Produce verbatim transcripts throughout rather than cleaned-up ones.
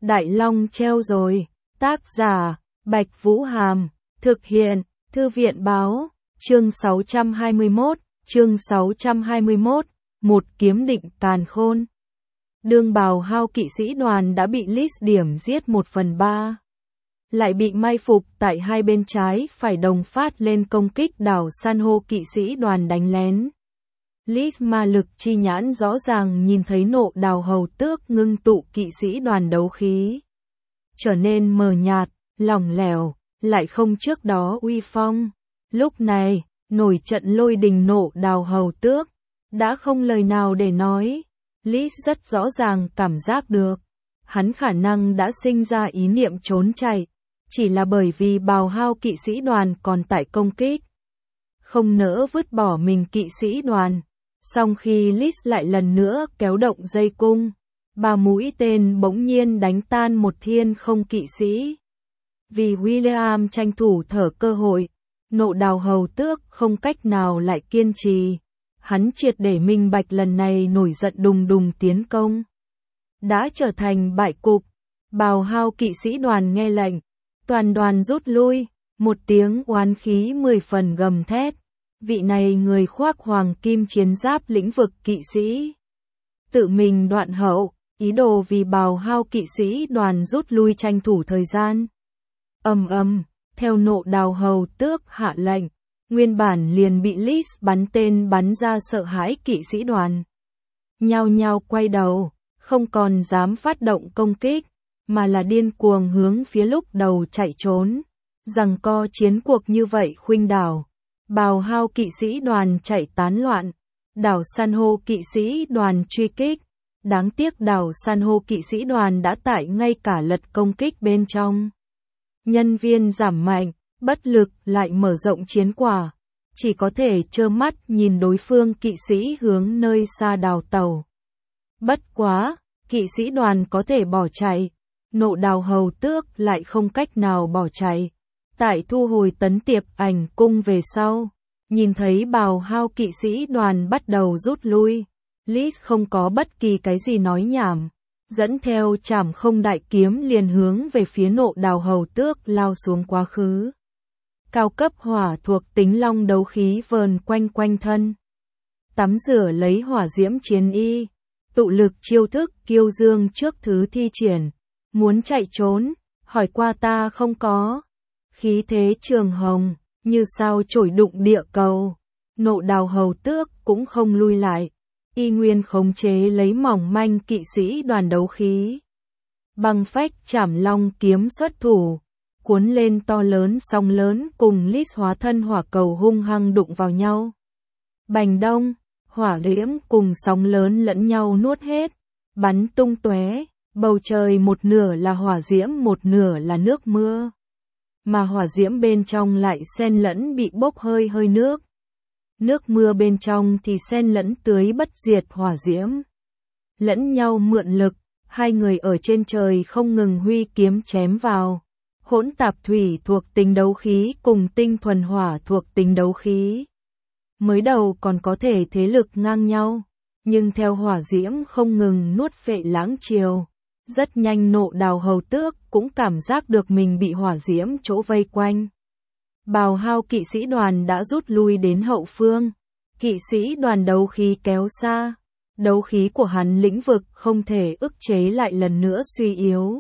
Đại Long treo rồi. Tác giả, Bạch Vũ Hàm. Thực hiện, Thư viện Báo. Chương sáu trăm hai mươi mốt, chương sáu trăm hai mươi mốt, một kiếm định càn khôn. Đương Bào Hao kỵ sĩ đoàn đã bị Lys điểm giết một phần ba. Lại bị mai phục tại hai bên trái phải đồng phát lên công kích đảo san hô kỵ sĩ đoàn đánh lén. Lys ma lực chi nhãn rõ ràng nhìn thấy Nộ Đào Hầu Tước ngưng tụ kỵ sĩ đoàn đấu khí. Trở nên mờ nhạt, lỏng lẻo, lại không trước đó uy phong. Lúc này, nổi trận lôi đình Nộ Đào Hầu Tước, đã không lời nào để nói. Lys rất rõ ràng cảm giác được, hắn khả năng đã sinh ra ý niệm trốn chạy, chỉ là bởi vì Bào Hao kỵ sĩ đoàn còn tại công kích. Không nỡ vứt bỏ mình kỵ sĩ đoàn. Song khi Lys lại lần nữa kéo động dây cung, ba mũi tên bỗng nhiên đánh tan một thiên không kỵ sĩ. Vì William tranh thủ thở cơ hội, Nộ Đào Hầu Tước không cách nào lại kiên trì. Hắn triệt để minh bạch lần này nổi giận đùng đùng tiến công đã trở thành bại cục. Bào Hao kỵ sĩ đoàn nghe lệnh, toàn đoàn rút lui. Một tiếng oán khí mười phần gầm thét. Vị này người khoác hoàng kim chiến giáp lĩnh vực kỵ sĩ, tự mình đoạn hậu, ý đồ vì Bào Hao kỵ sĩ đoàn rút lui tranh thủ thời gian. Ầm ầm, theo Nộ Đào Hầu Tước hạ lệnh, nguyên bản liền bị Lys bắn tên bắn ra sợ hãi kỵ sĩ đoàn. Nhao nhao quay đầu, không còn dám phát động công kích, mà là điên cuồng hướng phía lúc đầu chạy trốn. Giằng co chiến cuộc như vậy khuynh đảo. Bào Hao kỵ sĩ đoàn chạy tán loạn, đảo san hô kỵ sĩ đoàn truy kích. Đáng tiếc đảo san hô kỵ sĩ đoàn đã tại ngay cả lật công kích bên trong. Nhân viên giảm mạnh, bất lực lại mở rộng chiến quả. Chỉ có thể trơ mắt nhìn đối phương kỵ sĩ hướng nơi xa đào tàu. Bất quá, kỵ sĩ đoàn có thể bỏ chạy. Nộ Đào Hầu Tước lại không cách nào bỏ chạy. Tại thu hồi tấn tiệp ảnh cung về sau, nhìn thấy Bào Hao kỵ sĩ đoàn bắt đầu rút lui, Lys không có bất kỳ cái gì nói nhảm, dẫn theo trảm không đại kiếm liền hướng về phía Nộ Đào Hầu Tước lao xuống quá khứ. Cao cấp hỏa thuộc tính long đấu khí vờn quanh quanh thân. Tắm rửa lấy hỏa diễm chiến y, tụ lực chiêu thức kiêu dương trước thứ thi triển. Muốn chạy trốn, hỏi qua ta không có. Khí thế trường hồng, như sao chổi đụng địa cầu. Nộ Đào Hầu Tước cũng không lui lại, y nguyên khống chế lấy mỏng manh kỵ sĩ đoàn đấu khí. Băng phách trảm long kiếm xuất thủ, cuốn lên to lớn sóng lớn cùng Lys hóa thân hỏa cầu hung hăng đụng vào nhau. Bành đông, hỏa diễm cùng sóng lớn lẫn nhau nuốt hết, bắn tung tóe, bầu trời một nửa là hỏa diễm một nửa là nước mưa. Mà hỏa diễm bên trong lại xen lẫn bị bốc hơi hơi nước. Nước mưa bên trong thì xen lẫn tưới bất diệt hỏa diễm. Lẫn nhau mượn lực, hai người ở trên trời không ngừng huy kiếm chém vào. Hỗn tạp thủy thuộc tính đấu khí cùng tinh thuần hỏa thuộc tính đấu khí. Mới đầu còn có thể thế lực ngang nhau, nhưng theo hỏa diễm không ngừng nuốt phệ lãng chiều. Rất nhanh Nộ Đào Hầu Tước cũng cảm giác được mình bị hỏa diễm chỗ vây quanh. Bào Hao kỵ sĩ đoàn đã rút lui đến hậu phương. Kỵ sĩ đoàn đấu khí kéo xa. Đấu khí của hắn lĩnh vực không thể ức chế lại lần nữa suy yếu.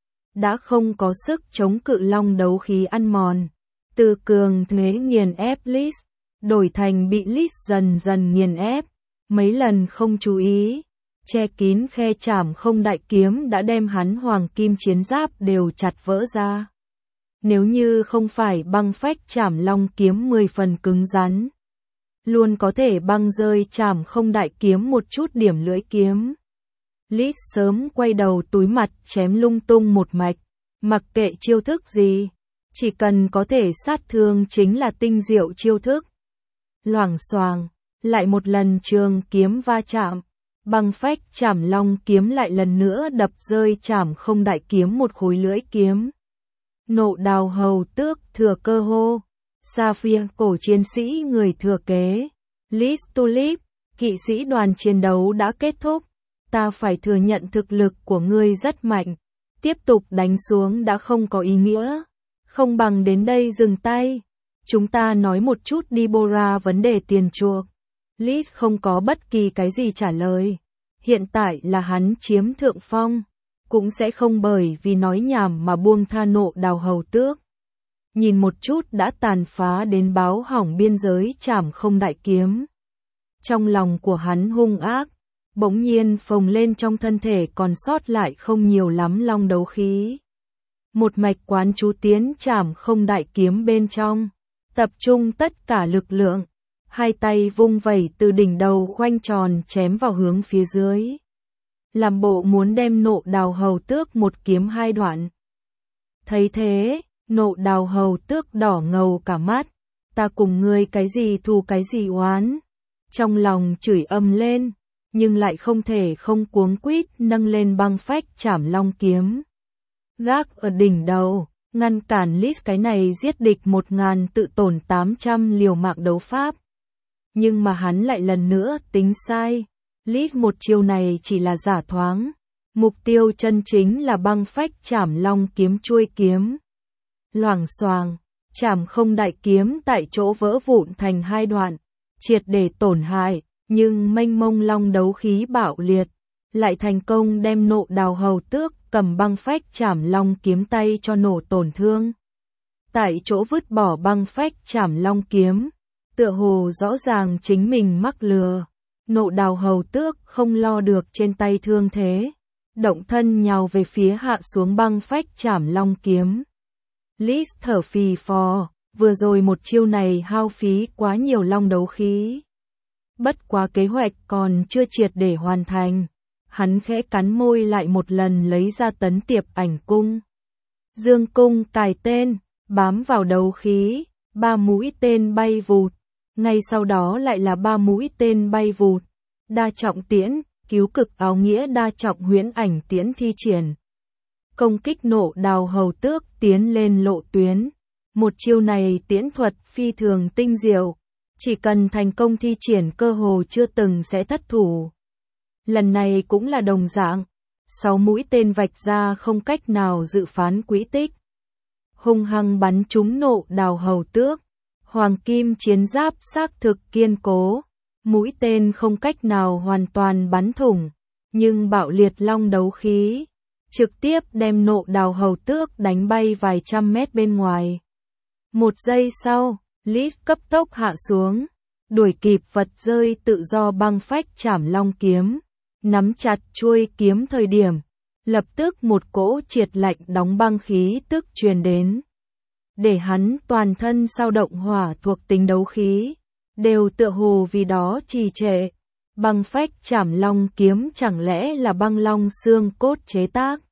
Đã không có sức chống cự long đấu khí ăn mòn. Từ cường thế nghiền ép Lys, đổi thành bị Lys dần dần nghiền ép. Mấy lần không chú ý, che kín khe trảm không đại kiếm đã đem hắn hoàng kim chiến giáp đều chặt vỡ ra. Nếu như không phải băng phách trảm long kiếm mười phần cứng rắn, luôn có thể băng rơi trảm không đại kiếm một chút điểm lưỡi kiếm. Lys sớm quay đầu túi mặt chém lung tung một mạch, mặc kệ chiêu thức gì, chỉ cần có thể sát thương chính là tinh diệu chiêu thức. Loảng xoàng, lại một lần trường kiếm va chạm. Băng phách trảm long kiếm lại lần nữa đập rơi trảm không đại kiếm một khối lưỡi kiếm. Nộ Đào Hầu Tước thừa cơ hô. Sapphire cổ chiến sĩ người thừa kế. Lys Tulip, kỵ sĩ đoàn chiến đấu đã kết thúc. Ta phải thừa nhận thực lực của ngươi rất mạnh. Tiếp tục đánh xuống đã không có ý nghĩa. Không bằng đến đây dừng tay. Chúng ta nói một chút đi Bora vấn đề tiền chuộc. Lis không có bất kỳ cái gì trả lời. Hiện tại là hắn chiếm thượng phong. Cũng sẽ không bởi vì nói nhảm mà buông tha Nộ Đào Hầu Tước. Nhìn một chút đã tàn phá đến báo hỏng biên giới Trảm Không Đại Kiếm. Trong lòng của hắn hung ác, bỗng nhiên phồng lên trong thân thể còn sót lại không nhiều lắm long đấu khí. Một mạch quán chú tiến Trảm Không Đại Kiếm bên trong, tập trung tất cả lực lượng, hai tay vung vẩy từ đỉnh đầu khoanh tròn chém vào hướng phía dưới. Làm bộ muốn đem Nộ Đào Hầu Tước một kiếm hai đoạn. Thấy thế, Nộ Đào Hầu Tước đỏ ngầu cả mắt, ta cùng ngươi cái gì thù cái gì oán. Trong lòng chửi ầm lên, nhưng lại không thể không cuống quýt nâng lên băng phách Trảm Long kiếm. Gác ở đỉnh đầu, ngăn cản Lis cái này giết địch một ngàn tự tổn tám trăm liều mạng đấu pháp. Nhưng mà hắn lại lần nữa tính sai. Lis một chiêu này chỉ là giả thoáng. Mục tiêu chân chính là băng phách Trảm Long kiếm chuôi kiếm. Loảng xoàng, Trảm Không Đại Kiếm tại chỗ vỡ vụn thành hai đoạn, triệt để tổn hại, nhưng mênh mông long đấu khí bạo liệt, lại thành công đem Nộ Đào Hầu Tước cầm băng phách Trảm Long kiếm tay cho nổ tổn thương. Tại chỗ vứt bỏ băng phách Trảm Long kiếm, tựa hồ rõ ràng chính mình mắc lừa. Nộ Đào Hầu Tước không lo được trên tay thương thế, động thân nhào về phía hạ xuống băng phách Trảm Long kiếm. Lis thở phì phò, vừa rồi một chiêu này hao phí quá nhiều long đấu khí. Bất quá kế hoạch còn chưa triệt để hoàn thành, hắn khẽ cắn môi lại một lần lấy ra Tấn Tiệp Ảnh Cung. Dương cung cài tên, bám vào đấu khí, ba mũi tên bay vụt, ngay sau đó lại là ba mũi tên bay vụt. Đa trọng tiễn, cứu cực áo nghĩa đa trọng huyễn ảnh tiễn thi triển. Công kích Nộ Đào Hầu Tước tiến lên lộ tuyến. Một chiêu này tiễn thuật phi thường tinh diệu, chỉ cần thành công thi triển cơ hồ chưa từng sẽ thất thủ. Lần này cũng là đồng dạng, sáu mũi tên vạch ra không cách nào dự phán quỹ tích. Hung hăng bắn trúng Nộ Đào Hầu Tước, hoàng kim chiến giáp xác thực kiên cố, mũi tên không cách nào hoàn toàn bắn thủng, nhưng bạo liệt long đấu khí, trực tiếp đem Nộ Đào Hầu Tước đánh bay vài trăm mét bên ngoài. Một giây sau, Lis cấp tốc hạ xuống, đuổi kịp vật rơi tự do băng phách Trảm Long kiếm, nắm chặt chuôi kiếm thời điểm, lập tức một cỗ triệt lạnh đóng băng khí tức truyền đến. Để hắn toàn thân sao động hỏa thuộc tính đấu khí, đều tựa hồ vì đó trì trệ. Băng phách Trảm Long kiếm chẳng lẽ là băng long xương cốt chế tác?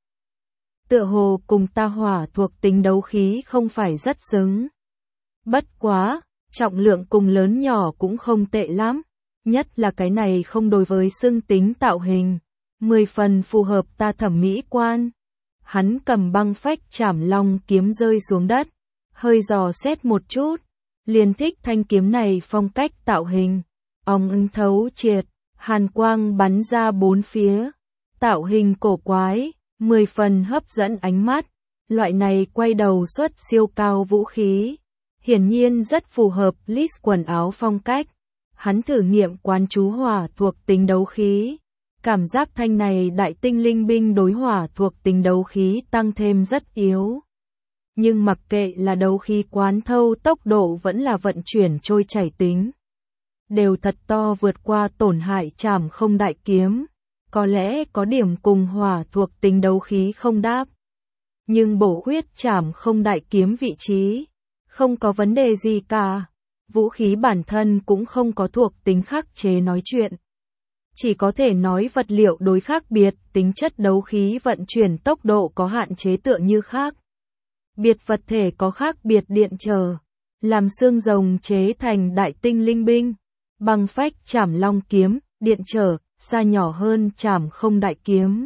Tựa hồ cùng ta hỏa thuộc tính đấu khí không phải rất xứng. Bất quá, trọng lượng cùng lớn nhỏ cũng không tệ lắm, nhất là cái này không đối với xương tính tạo hình, mười phần phù hợp ta thẩm mỹ quan. Hắn cầm băng phách Trảm Long kiếm rơi xuống đất, hơi dò xét một chút, liền thích thanh kiếm này phong cách tạo hình, óng ánh thấu triệt, hàn quang bắn ra bốn phía, tạo hình cổ quái, mười phần hấp dẫn ánh mắt. Loại này quay đầu xuất siêu cao vũ khí, hiển nhiên rất phù hợp Lis quần áo phong cách. Hắn thử nghiệm quán chú hỏa thuộc tính đấu khí, cảm giác thanh này đại tinh linh binh đối hỏa thuộc tính đấu khí tăng thêm rất yếu. Nhưng mặc kệ là đấu khí quán thâu tốc độ vẫn là vận chuyển trôi chảy tính, đều thật to vượt qua tổn hại Trảm Không Đại kiếm, có lẽ có điểm cùng hỏa thuộc tính đấu khí không đáp. Nhưng bổ khuyết Trảm Không Đại kiếm vị trí, không có vấn đề gì cả. Vũ khí bản thân cũng không có thuộc tính khắc chế nói chuyện. Chỉ có thể nói vật liệu đối khác biệt, tính chất đấu khí vận chuyển tốc độ có hạn chế tựa như khác. Biệt vật thể có khác biệt điện trở, làm xương rồng chế thành đại tinh linh binh, băng phách Trảm Long kiếm, điện trở, xa nhỏ hơn Trảm Không Đại kiếm.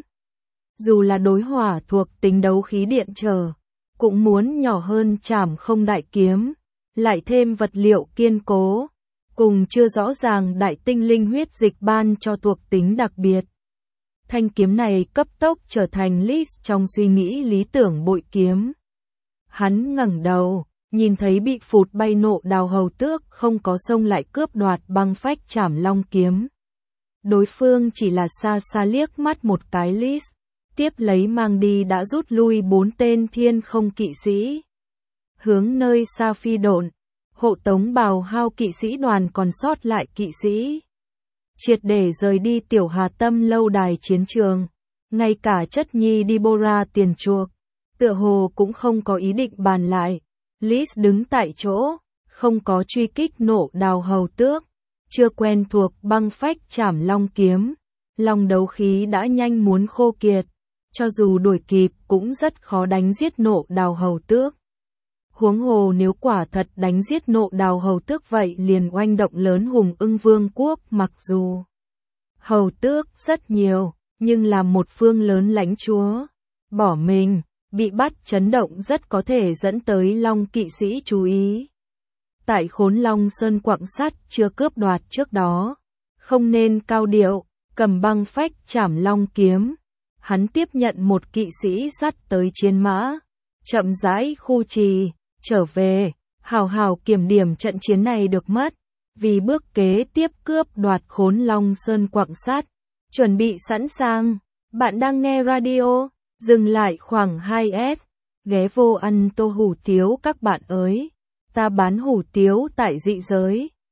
Dù là đối hỏa thuộc tính đấu khí điện trở, cũng muốn nhỏ hơn Trảm Không Đại kiếm, lại thêm vật liệu kiên cố, cùng chưa rõ ràng đại tinh linh huyết dịch ban cho thuộc tính đặc biệt. Thanh kiếm này cấp tốc trở thành Lis trong suy nghĩ lý tưởng bội kiếm. Hắn ngẩng đầu, nhìn thấy bị phụt bay nộ đào hầu tước không có xông lại cướp đoạt băng phách trảm long kiếm. Đối phương chỉ là xa xa liếc mắt một cái Lis, tiếp lấy mang đi đã rút lui bốn tên thiên không kỵ sĩ. Hướng nơi xa phi độn, hộ tống bào hao kỵ sĩ đoàn còn sót lại kỵ sĩ. Triệt để rời đi tiểu hà tâm lâu đài chiến trường, ngay cả chất nhi Deborah tiền chuộc, tựa hồ cũng không có ý định bàn lại. Lis đứng tại chỗ, không có truy kích nộ đào hầu tước, chưa quen thuộc băng phách trảm long kiếm, lòng đấu khí đã nhanh muốn khô kiệt, cho dù đuổi kịp cũng rất khó đánh giết nộ đào hầu tước. Huống hồ nếu quả thật đánh giết nộ đào hầu tước vậy liền oanh động lớn hùng ưng vương quốc, mặc dù hầu tước rất nhiều, nhưng là một phương lớn lãnh chúa, bỏ mình, bị bắt chấn động rất có thể dẫn tới long kỵ sĩ chú ý. Tại Khốn Long Sơn quặng sắt chưa cướp đoạt trước đó, không nên cao điệu, cầm băng phách trảm long kiếm. Hắn tiếp nhận một kỵ sĩ sắt tới chiến mã, chậm rãi khu trì, trở về, hào hào kiểm điểm trận chiến này được mất, vì bước kế tiếp cướp đoạt Khốn Long Sơn quặng sắt, chuẩn bị sẵn sàng. Bạn đang nghe radio, dừng lại khoảng hai S, ghé vô ăn tô hủ tiếu các bạn ơi, ta bán hủ tiếu tại dị giới.